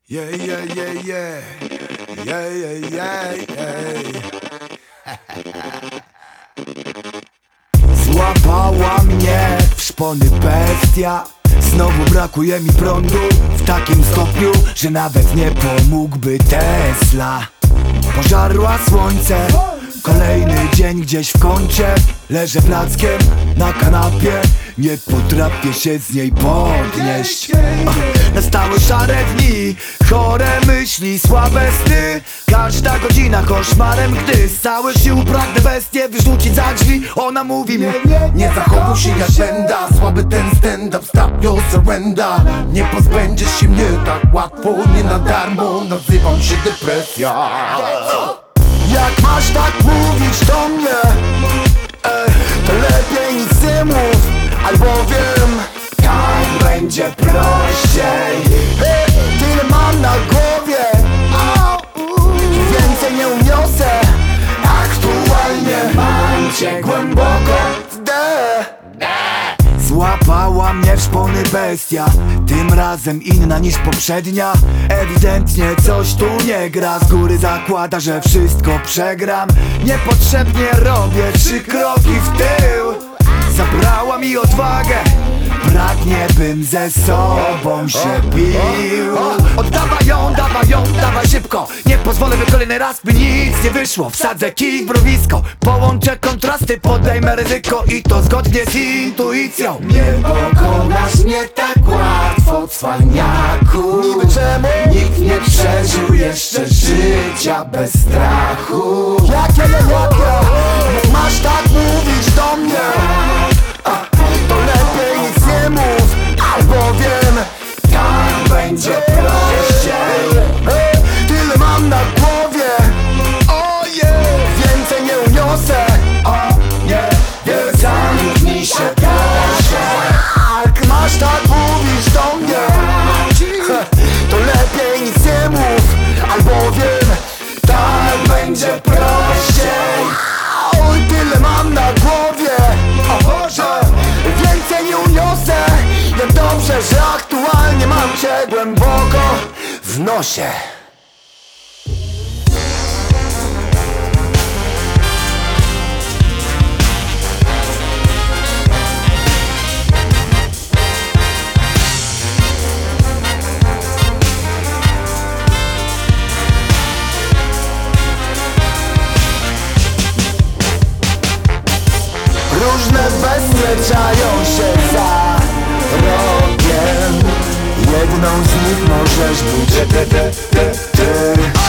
Yeah, yeah, yeah, yeah. Yeah, yeah, yeah, yeah. Złapała mnie w szpony bestia. Znowu brakuje mi prądu w takim stopniu, że nawet nie pomógłby Tesla. Pożarła słońce, kolejny dzień gdzieś w kącie. Leżę plackiem na kanapie, nie potrafię się z niej podnieść. Nastały szare dni, chore myśli, słabe sny. Każda godzina koszmarem, gdy z całych sił pragnę bestię wyrzucić za drzwi. Ona mówi mi: nie zachowuj się jak benda. Słaby ten stand-up, stop your surrender. Nie pozbędziesz się mnie tak łatwo, nie na darmo. Nazywam się depresja. Jak masz tak mówić do mnie, to lepiej nic nie mów, albowiem tam będzie prościej. Tyle mam na głowie, więcej nie uniosę. Aktualnie mam cię głęboko w dech. Złapała mnie w szpony bestia, tym razem inna niż poprzednia. Ewidentnie coś tu nie gra, z góry zakłada, że wszystko przegram. Niepotrzebnie robię 3 kroki w tył. Zabrała mi odwagę, pragnie bym ze sobą się bił. Oddawaj ją, dawaj szybko. Nie pozwolę, by kolejny raz by nic nie wyszło. Wsadzę kij w mrowisko, połączę kontrasty, podejmę ryzyko i to zgodnie z intuicją. Nie pokonasz mnie tak łatwo, cwaniaku. Niby czemu? Nikt nie przeżył jeszcze życia bez strachu. Jak masz tak mówić do mnie, to lepiej nic nie mów, albowiem tam będzie prościej. Tyle mam na głowie, więcej nie uniosę. Zamknij się proszę. Jak masz tak mówić do mnie, to lepiej nic nie mów, albowiem tam będzie prościej. Oj, tyle mam na głowie, o Boże, więcej nie uniosę. Jak dobrze, że aktualnie mam cię głęboko w nosie. Różne bestie czają się za rogiem. Jedną z nich możesz być ty.